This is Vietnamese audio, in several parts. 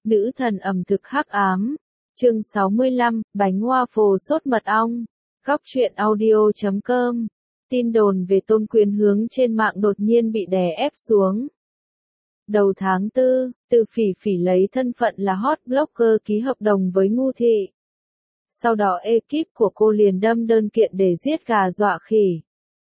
Nữ thần ẩm thực hắc ám. Chương 65, bánh waffle sốt mật ong. Góc truyện audio.com. Tin đồn về Tôn Quyền Hướng trên mạng đột nhiên bị đè ép xuống. Đầu tháng 4, Từ Phỉ Phỉ lấy thân phận là hot blogger ký hợp đồng với Ngu Thị. Sau đó ekip của cô liền đâm đơn kiện để giết gà dọa khỉ.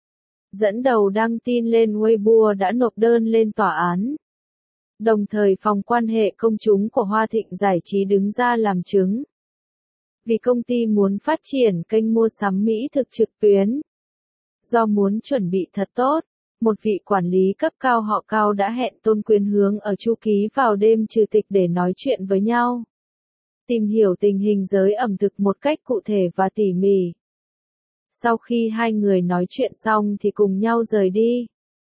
Dẫn đầu đăng tin lên Weibo đã nộp đơn lên tòa án. Đồng thời phòng quan hệ công chúng của Hoa Thịnh Giải trí đứng ra làm chứng. Vì công ty muốn phát triển kênh mua sắm mỹ thực trực tuyến. Do muốn chuẩn bị thật tốt, một vị quản lý cấp cao họ Cao đã hẹn Tôn Quyền Hướng ở Chu Ký vào đêm trừ tịch để nói chuyện với nhau. Tìm hiểu tình hình giới ẩm thực một cách cụ thể và tỉ mỉ. Sau khi hai người nói chuyện xong thì cùng nhau rời đi.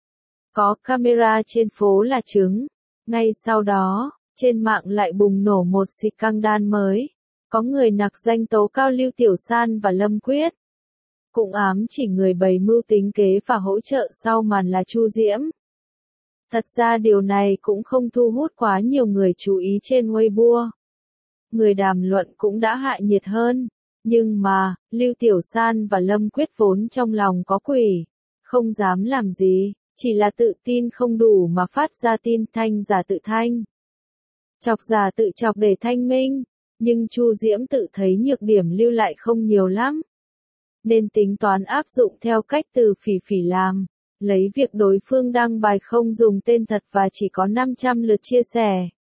Có camera trên phố là chứng. Ngay sau đó, trên mạng lại bùng nổ một scandal mới. Có người nặc danh tố cao Lưu Tiểu San và Lâm Quyết. Cũng ám chỉ người bày mưu tính kế và hỗ trợ sau màn là Chu Diễm. Thật ra điều này cũng không thu hút quá nhiều người chú ý trên Weibo. Người đàm luận cũng đã hạ nhiệt hơn. Nhưng mà, Lưu Tiểu San và Lâm Quyết vốn trong lòng có quỷ. Không dám làm gì, chỉ là tự tin không đủ mà phát ra tin thanh giả tự thanh. Chọc giả tự chọc để thanh minh. Nhưng Chu Diễm tự thấy nhược điểm Lưu lại không nhiều lắm. Nên tính toán áp dụng theo cách Từ Phỉ Phỉ làm. Lấy việc đối phương đăng bài không dùng tên thật và chỉ có 500 lượt chia sẻ.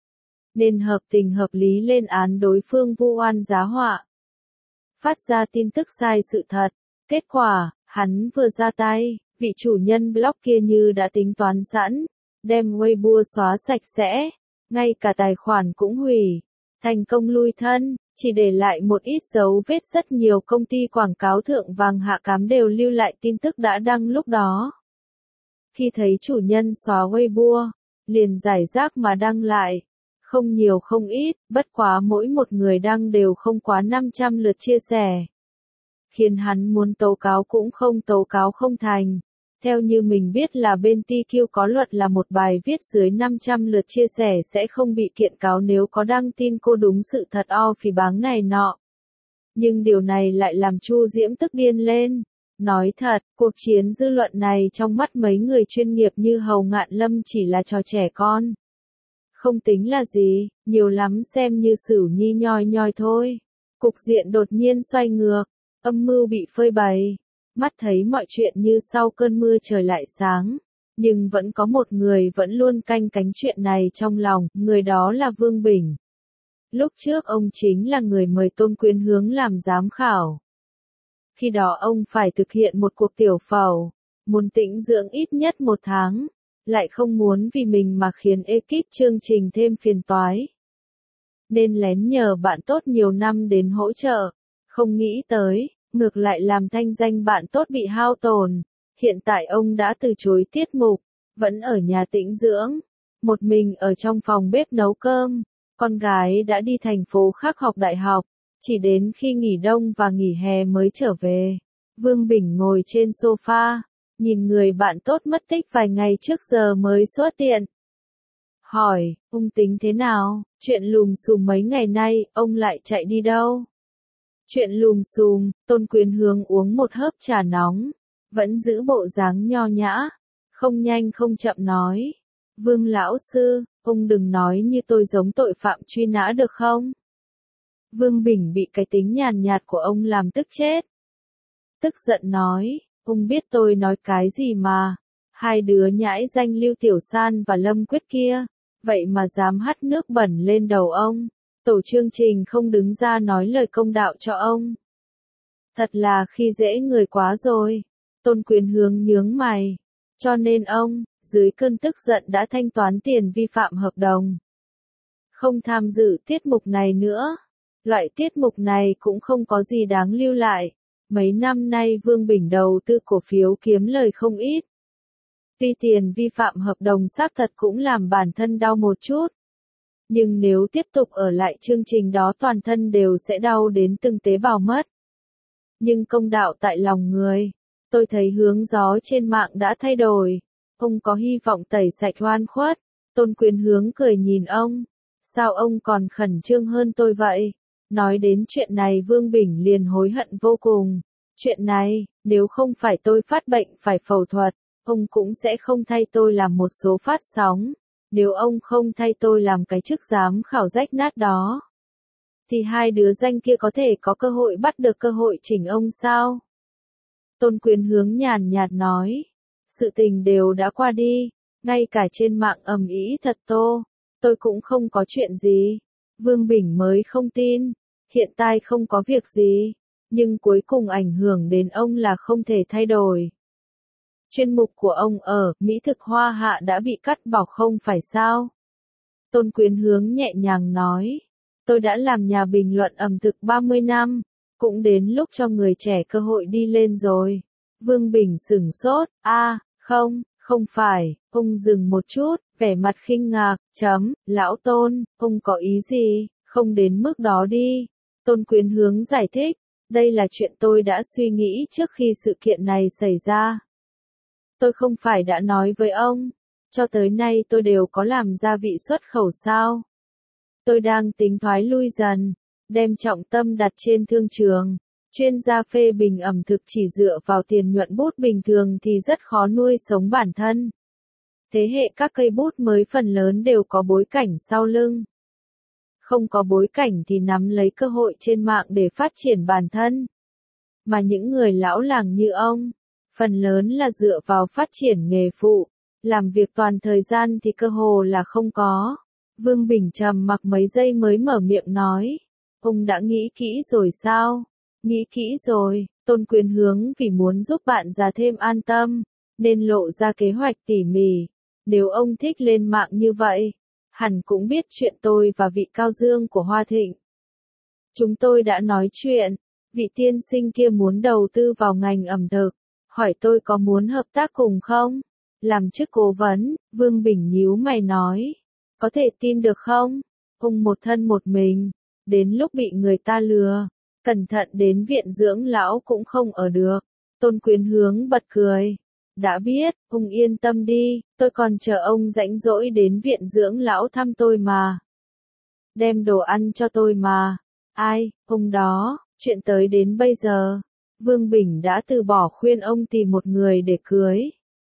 Nên hợp tình hợp lý lên án đối phương vu oan giá họa. Phát ra tin tức sai sự thật. Kết quả, hắn vừa ra tay, vị chủ nhân blog kia như đã tính toán sẵn. Đem Weibo xóa sạch sẽ. Ngay cả tài khoản cũng hủy. Thành công lui thân, chỉ để lại một ít dấu vết. Rất nhiều công ty quảng cáo thượng vàng hạ cám đều lưu lại tin tức đã đăng lúc đó. Khi thấy chủ nhân xóa Weibo, liền giải rác mà đăng lại. Không nhiều không ít, bất quá mỗi một người đăng đều không quá 500 lượt chia sẻ. Khiến hắn muốn tố cáo cũng không tố cáo không thành. Theo như mình biết là bên TQ có luật là một bài viết dưới 500 lượt chia sẻ sẽ không bị kiện cáo nếu có đăng tin cô đúng sự thật phỉ báng này nọ. Nhưng điều này lại làm Chu Diễm tức điên lên. Nói thật, cuộc chiến dư luận này trong mắt mấy người chuyên nghiệp như Hầu Ngạn Lâm chỉ là trò trẻ con. Không tính là gì, nhiều lắm xem như Sửu Nhi nhoi nhoi thôi. Cục diện đột nhiên xoay ngược, âm mưu bị phơi bày. Mắt thấy mọi chuyện như sau cơn mưa trời lại sáng. Nhưng vẫn có một người vẫn luôn canh cánh chuyện này trong lòng, người đó là Vương Bình. Lúc trước ông chính là người mời Tôn Quyền Hướng làm giám khảo. Khi đó ông phải thực hiện một cuộc tiểu phẫu, muốn tĩnh dưỡng ít nhất 1 tháng. Lại không muốn vì mình mà khiến ekip chương trình thêm phiền toái. Nên lén nhờ bạn tốt nhiều năm đến hỗ trợ. Không nghĩ tới, ngược lại làm thanh danh bạn tốt bị hao tổn. Hiện tại ông đã từ chối tiết mục, vẫn ở nhà tĩnh dưỡng. Một mình ở trong phòng bếp nấu cơm. Con gái đã đi thành phố khác học đại học. Chỉ đến khi nghỉ đông và nghỉ hè mới trở về. Vương Bình ngồi trên sofa. Nhìn người bạn tốt mất tích vài ngày trước giờ mới xuất hiện. Hỏi, ông tính thế nào? Chuyện lùm xùm mấy ngày nay, ông lại chạy đi đâu? Chuyện lùm xùm, Tôn Quyền Hướng uống một hớp trà nóng. Vẫn giữ bộ dáng nho nhã. Không nhanh không chậm nói. Vương lão sư, ông đừng nói như tôi giống tội phạm truy nã được không? Vương Bình bị cái tính nhàn nhạt của ông làm tức chết. Tức giận nói. Ông biết tôi nói cái gì mà. Hai đứa nhãi danh Lưu Tiểu San và Lâm Quyết kia. Vậy mà dám hắt nước bẩn lên đầu ông. Tổ chương trình không đứng ra nói lời công đạo cho ông. Thật là khi dễ người quá rồi. Tôn Quyền Hướng nhướng mày. Cho nên ông, dưới cơn tức giận đã thanh toán tiền vi phạm hợp đồng. Không tham dự tiết mục này nữa. Loại tiết mục này cũng không có gì đáng lưu lại. Mấy năm nay Vương Bình đầu tư cổ phiếu kiếm lời không ít. Tuy tiền vi phạm hợp đồng xác thật cũng làm bản thân đau một chút. Nhưng nếu tiếp tục ở lại chương trình đó toàn thân đều sẽ đau đến từng tế bào mất. Nhưng công đạo tại lòng người. Tôi thấy hướng gió trên mạng đã thay đổi. Ông có hy vọng tẩy sạch oan khuất. Tôn Quyền Hướng cười nhìn ông. Sao ông còn khẩn trương hơn tôi vậy? Nói đến chuyện này Vương Bình liền hối hận vô cùng. Chuyện này, nếu không phải tôi phát bệnh phải phẫu thuật, ông cũng sẽ không thay tôi làm một số phát sóng. Nếu ông không thay tôi làm cái chức giám khảo rách nát đó, thì hai đứa danh kia có thể có cơ hội bắt được cơ hội chỉnh ông sao? Tôn Quyền Hướng nhàn nhạt nói. Sự tình đều đã qua đi, ngay cả trên mạng ầm ĩ thật to. Tôi cũng không có chuyện gì. Vương Bình mới không tin. Hiện tại không có việc gì. Nhưng cuối cùng ảnh hưởng đến ông là không thể thay đổi. Chuyên mục của ông ở Mỹ thực Hoa Hạ đã bị cắt bỏ không phải sao? Tôn Quyền Hướng nhẹ nhàng nói. Tôi đã làm nhà bình luận ẩm thực 30 năm. Cũng đến lúc cho người trẻ cơ hội đi lên rồi. Vương Bình sửng sốt. Không phải. Ông dừng một chút, vẻ mặt khinh ngạc. Lão Tôn, ông có ý gì? Không đến mức đó đi. Tôn Quyền Hướng giải thích. Đây là chuyện tôi đã suy nghĩ trước khi sự kiện này xảy ra. Tôi không phải đã nói với ông, cho tới nay tôi đều có làm gia vị xuất khẩu sao? Tôi đang tính thoái lui dần, đem trọng tâm đặt trên thương trường. Chuyên gia phê bình ẩm thực chỉ dựa vào tiền nhuận bút bình thường thì rất khó nuôi sống bản thân. Thế hệ các cây bút mới phần lớn đều có bối cảnh sau lưng. Không có bối cảnh thì nắm lấy cơ hội trên mạng để phát triển bản thân. Mà những người lão làng như ông, phần lớn là dựa vào phát triển nghề phụ, làm việc toàn thời gian thì cơ hồ là không có. Vương Bình trầm mặc mấy giây mới mở miệng nói. Ông đã nghĩ kỹ rồi sao? Nghĩ kỹ rồi. Tôn Quyền Hướng vì muốn giúp bạn già thêm an tâm, nên lộ ra kế hoạch tỉ mỉ. Nếu ông thích lên mạng như vậy, hẳn cũng biết chuyện tôi và vị Cao Dương của Hoa Thịnh. Chúng tôi đã nói chuyện, vị tiên sinh kia muốn đầu tư vào ngành ẩm thực, hỏi tôi có muốn hợp tác cùng không? Làm chức cố vấn, Vương Bình nhíu mày nói. Có thể tin được không? Ông một thân một mình, đến lúc bị người ta lừa, cẩn thận đến viện dưỡng lão cũng không ở được. Tôn Quyền Hướng bật cười. Đã biết, ông yên tâm đi, tôi còn chờ ông rảnh rỗi đến viện dưỡng lão thăm tôi mà. Đem đồ ăn cho tôi mà. Ai, ông đó, chuyện tới đến bây giờ, Vương Bình đã từ bỏ khuyên ông tìm một người để cưới.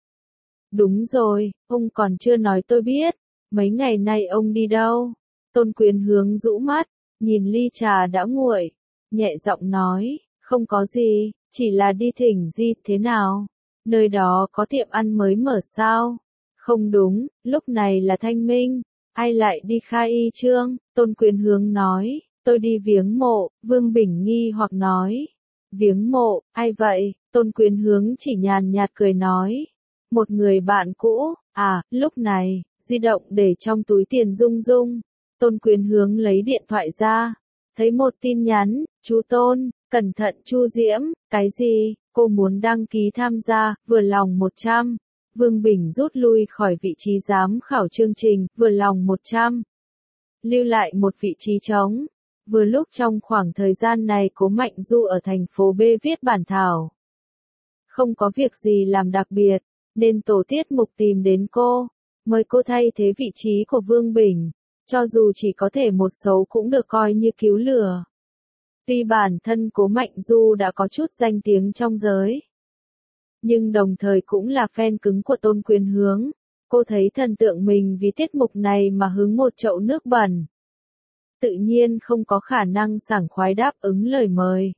Đúng rồi, ông còn chưa nói tôi biết, mấy ngày nay ông đi đâu? Tôn Quyền Hướng rũ mắt, nhìn ly trà đã nguội, nhẹ giọng nói, không có gì, chỉ là đi thỉnh Di thế nào? Nơi đó có tiệm ăn mới mở sao? Không đúng, lúc này là Thanh Minh, ai lại đi khai y trương? Tôn Quyền Hướng nói, tôi đi viếng mộ. Vương Bình nghi hoặc nói, viếng mộ, ai vậy? Tôn Quyền Hướng chỉ nhàn nhạt cười nói, một người bạn cũ. Lúc này, di động để trong túi tiền rung rung. Tôn Quyền Hướng lấy điện thoại ra, thấy một tin nhắn, chú Tôn, cẩn thận Chu Diễm, cái gì? Cô muốn đăng ký tham gia, vừa lòng 100. Vương Bình rút lui khỏi vị trí giám khảo chương trình, vừa lòng 100. Lưu lại một vị trí trống. Vừa lúc trong khoảng thời gian này Cố Mạnh Du ở thành phố B viết bản thảo. Không có việc gì làm đặc biệt, nên tổ tiết mục tìm đến cô, mời cô thay thế vị trí của Vương Bình. Cho dù chỉ có thể một số cũng được coi như cứu lửa. Tuy bản thân Cố Mạnh Du đã có chút danh tiếng trong giới, nhưng đồng thời cũng là fan cứng của Tôn Quyền Hướng. Cô thấy thần tượng mình vì tiết mục này mà hứng một chậu nước bẩn. Tự nhiên không có khả năng sảng khoái đáp ứng lời mời.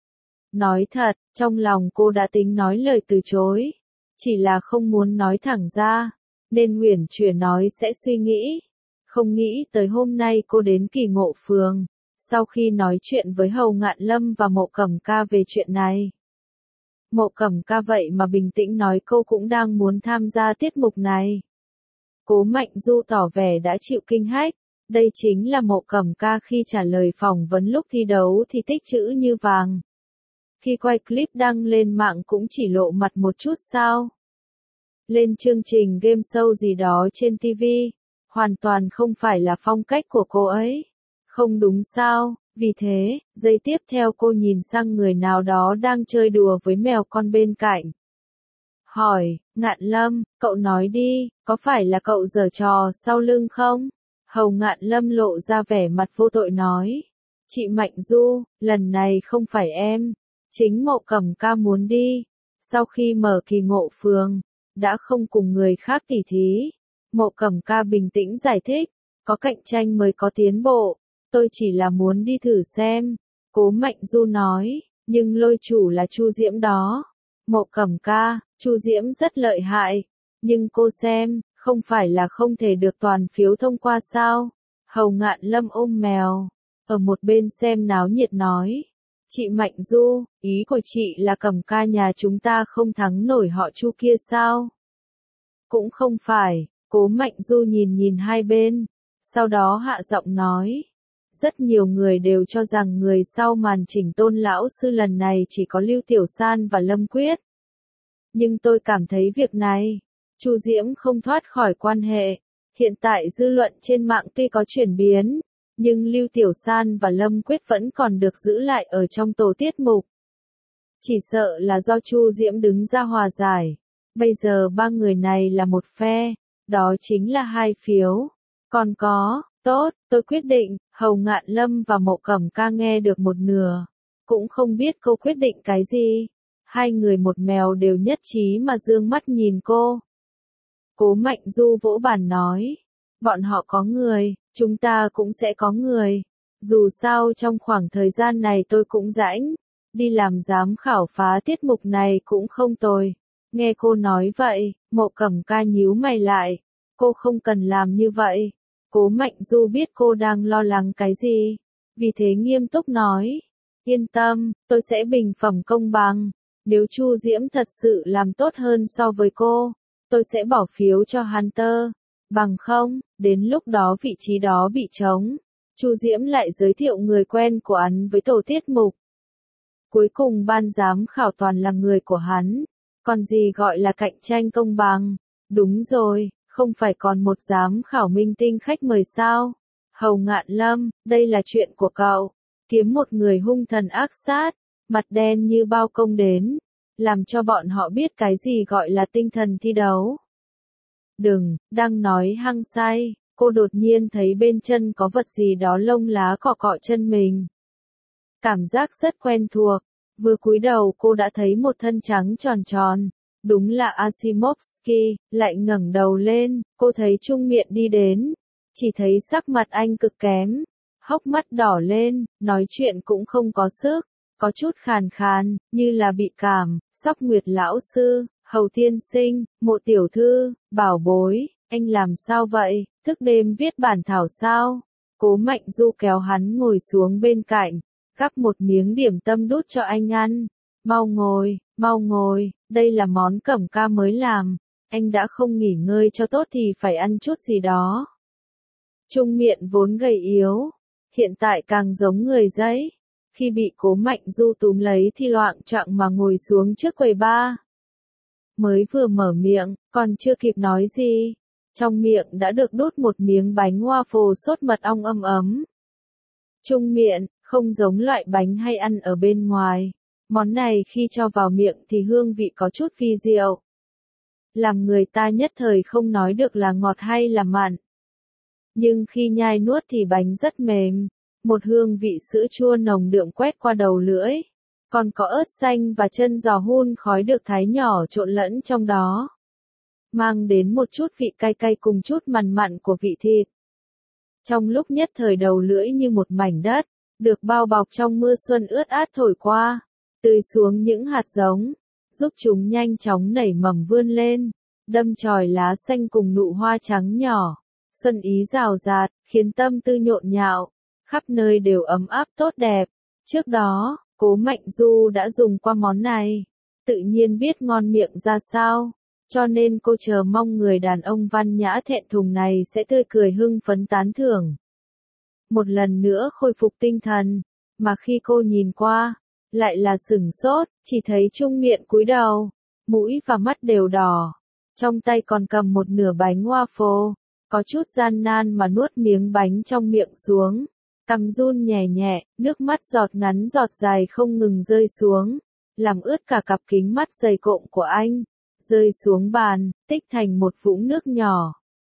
Nói thật, trong lòng cô đã tính nói lời từ chối, chỉ là không muốn nói thẳng ra, nên uyển chuyển nói sẽ suy nghĩ. Không nghĩ tới hôm nay cô đến Kỳ Ngộ Phường, sau khi nói chuyện với Hầu Ngạn Lâm và Mộ Cẩm Ca về chuyện này. Mộ Cẩm Ca vậy mà bình tĩnh nói cô cũng đang muốn tham gia tiết mục này. Cố Mạnh Du tỏ vẻ đã chịu kinh hách, đây chính là Mộ Cẩm Ca khi trả lời phỏng vấn lúc thi đấu thì tích chữ như vàng. Khi quay clip đăng lên mạng cũng chỉ lộ mặt một chút sao. Lên chương trình game show gì đó trên TV, hoàn toàn không phải là phong cách của cô ấy. Không đúng sao? Vì thế, giây tiếp theo cô nhìn sang người nào đó đang chơi đùa với mèo con bên cạnh. Hỏi, Ngạn Lâm, cậu nói đi, có phải là cậu giở trò sau lưng không? Hầu Ngạn Lâm lộ ra vẻ mặt vô tội nói. Chị Mạnh Du, lần này không phải em. Chính Mộ Cẩm Ca muốn đi. Sau khi mở kỳ ngộ phường, đã không cùng người khác tỉ thí. Mộ Cẩm Ca bình tĩnh giải thích. Có cạnh tranh mới có tiến bộ. Tôi chỉ là muốn đi thử xem. Cố Mạnh Du nói. Nhưng lôi chủ là Chu Diễm đó. Mộ Cẩm Ca, Chu Diễm rất lợi hại. Nhưng cô xem, không phải là không thể được toàn phiếu thông qua sao? Hầu Ngạn Lâm ôm mèo. Ở một bên xem náo nhiệt nói. Chị Mạnh Du, ý của chị là Cẩm Ca nhà chúng ta không thắng nổi họ Chu kia sao? Cũng không phải, Cố Mạnh Du nhìn nhìn hai bên. Sau đó hạ giọng nói. Rất nhiều người đều cho rằng người sau màn chỉnh tôn lão sư lần này chỉ có Lưu Tiểu San và Lâm Quyết. Nhưng tôi cảm thấy việc này, Chu Diễm không thoát khỏi quan hệ. Hiện tại dư luận trên mạng tuy có chuyển biến, nhưng Lưu Tiểu San và Lâm Quyết vẫn còn được giữ lại ở trong tổ tiết mục. Chỉ sợ là do Chu Diễm đứng ra hòa giải. Bây giờ ba người này là một phe, đó chính là 2 phiếu. Còn có, tốt, tôi quyết định. Hầu Ngạn Lâm và Mộ Cẩm Ca nghe được một nửa. Cũng không biết cô quyết định cái gì. Hai người một mèo đều nhất trí mà dương mắt nhìn cô. Cố Mạnh Du vỗ bàn nói. Bọn họ có người, chúng ta cũng sẽ có người. Dù sao trong khoảng thời gian này tôi cũng rãnh. Đi làm giám khảo phá tiết mục này cũng không tồi. Nghe cô nói vậy, Mộ Cẩm Ca nhíu mày lại. Cô không cần làm như vậy. Cố Mạnh Du biết cô đang lo lắng cái gì. Vì thế nghiêm túc nói. Yên tâm, tôi sẽ bình phẩm công bằng. Nếu Chu Diễm thật sự làm tốt hơn so với cô, tôi sẽ bỏ phiếu cho Hunter. Bằng không, đến lúc đó vị trí đó bị trống. Chu Diễm lại giới thiệu người quen của hắn với tổ tiết mục. Cuối cùng ban giám khảo toàn là người của hắn. Còn gì gọi là cạnh tranh công bằng? Đúng rồi, không phải còn một giám khảo minh tinh khách mời sao? Hầu Ngạn Lâm, đây là chuyện của cậu. Kiếm một người hung thần ác sát, mặt đen như bao công đến. Làm cho bọn họ biết cái gì gọi là tinh thần thi đấu. Đừng, đang nói hăng say, cô đột nhiên thấy bên chân có vật gì đó lông lá cọ cọ chân mình. Cảm giác rất quen thuộc, vừa cúi đầu cô đã thấy một thân trắng tròn tròn. Đúng là Asimovsky, lại ngẩng đầu lên, cô thấy Trung Miện đi đến. Chỉ thấy sắc mặt anh cực kém, hốc mắt đỏ lên, nói chuyện cũng không có sức, có chút khàn khàn, như là bị cảm. Sóc Nguyệt lão sư, Hầu tiên sinh, Mộ tiểu thư, bảo bối, anh làm sao vậy, thức đêm viết bản thảo sao? Cố Mạnh Du kéo hắn ngồi xuống bên cạnh, gắp một miếng điểm tâm đút cho anh ăn. Mau ngồi, đây là món Cẩm Ca mới làm, anh đã không nghỉ ngơi cho tốt thì phải ăn chút gì đó. Trung Miện vốn gầy yếu, hiện tại càng giống người giấy. Khi bị Cố Mạnh Du túm lấy thì loạng choạng mà ngồi xuống trước quầy bar. Mới vừa mở miệng, còn chưa kịp nói gì, trong miệng đã được đút một miếng bánh waffle sốt mật ong ấm ấm. Trung Miện, không giống loại bánh hay ăn ở bên ngoài. Món này khi cho vào miệng thì hương vị có chút vi diệu. Làm người ta nhất thời không nói được là ngọt hay là mặn. Nhưng khi nhai nuốt thì bánh rất mềm. Một hương vị sữa chua nồng đượm quét qua đầu lưỡi. Còn có ớt xanh và chân giò hun khói được thái nhỏ trộn lẫn trong đó. Mang đến một chút vị cay cay cùng chút mặn mặn của vị thịt. Trong lúc nhất thời đầu lưỡi như một mảnh đất, được bao bọc trong mưa xuân ướt át thổi qua. Tưới xuống những hạt giống, giúp chúng nhanh chóng nảy mầm vươn lên, đâm chồi lá xanh cùng nụ hoa trắng nhỏ. Xuân ý rào rạt, khiến tâm tư nhộn nhạo, khắp nơi đều ấm áp tốt đẹp. Trước đó, Cố Mạnh Du đã dùng qua món này, tự nhiên biết ngon miệng ra sao, cho nên cô chờ mong người đàn ông văn nhã thẹn thùng này sẽ tươi cười hưng phấn tán thưởng. Một lần nữa khôi phục tinh thần, mà khi cô nhìn qua, lại là sửng sốt, chỉ thấy Trung Miện cúi đầu, mũi và mắt đều đỏ, trong tay còn cầm một nửa bánh waffle, có chút gian nan mà nuốt miếng bánh trong miệng xuống, cằm run nhẹ nhẹ, nước mắt giọt ngắn giọt dài không ngừng rơi xuống, làm ướt cả cặp kính mắt dày cộm của anh, rơi xuống bàn, tích thành một vũng nước nhỏ.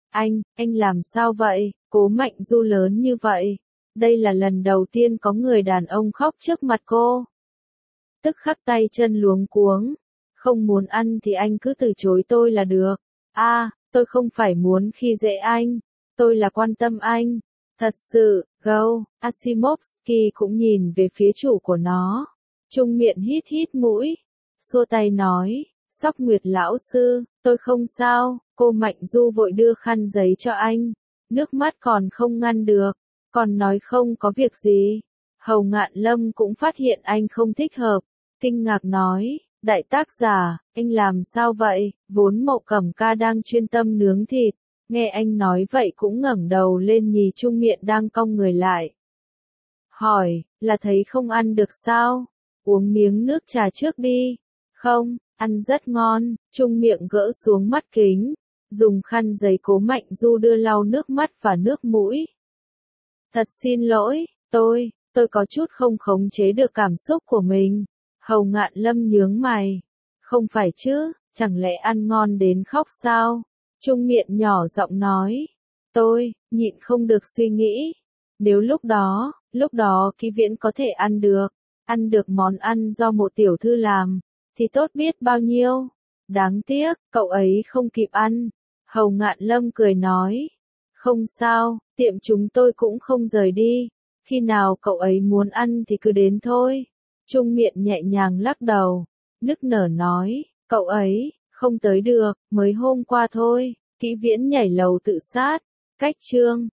Anh làm sao vậy? Cố Mạnh Du lớn như vậy. Đây là lần đầu tiên có người đàn ông khóc trước mặt cô. Tức khắc tay chân luống cuống. Không muốn ăn thì anh cứ từ chối tôi là được. Tôi không phải muốn khi dễ anh. Tôi là quan tâm anh. Thật sự, Asimovsky cũng nhìn về phía chủ của nó. Trung miệng hít hít mũi. Xua tay nói, Sóc Nguyệt lão sư, tôi không sao. Cô Mạnh Du vội đưa khăn giấy cho anh. Nước mắt còn không ngăn được. Còn nói không có việc gì. Hầu Ngạn Lâm cũng phát hiện anh không thích hợp. Kinh ngạc nói, đại tác giả, anh làm sao vậy? Vốn Mậu Cẩm Ca đang chuyên tâm nướng thịt. Nghe anh nói vậy cũng ngẩng đầu lên nhìn Trung miệng đang cong người lại. Hỏi, là thấy không ăn được sao? Uống miếng nước trà trước đi. Không, ăn rất ngon. Trung miệng gỡ xuống mắt kính. Dùng khăn giấy Cố Mạnh Du đưa lau nước mắt và nước mũi. Thật xin lỗi, tôi có chút không khống chế được cảm xúc của mình. Hầu Ngạn Lâm nhướng mày. Không phải chứ, chẳng lẽ ăn ngon đến khóc sao? Trung miệng nhỏ giọng nói. Tôi, nhịn không được suy nghĩ. Nếu lúc đó Ký Viễn có thể ăn được món ăn do một tiểu thư làm, thì tốt biết bao nhiêu. Đáng tiếc, cậu ấy không kịp ăn. Hầu Ngạn Lâm cười nói. Không sao, tiệm chúng tôi cũng không rời đi. Khi nào cậu ấy muốn ăn thì cứ đến thôi. Trung miệng nhẹ nhàng lắc đầu. Nức nở nói, cậu ấy, không tới được, mới hôm qua thôi. Ký Viễn nhảy lầu tự sát. Cách chương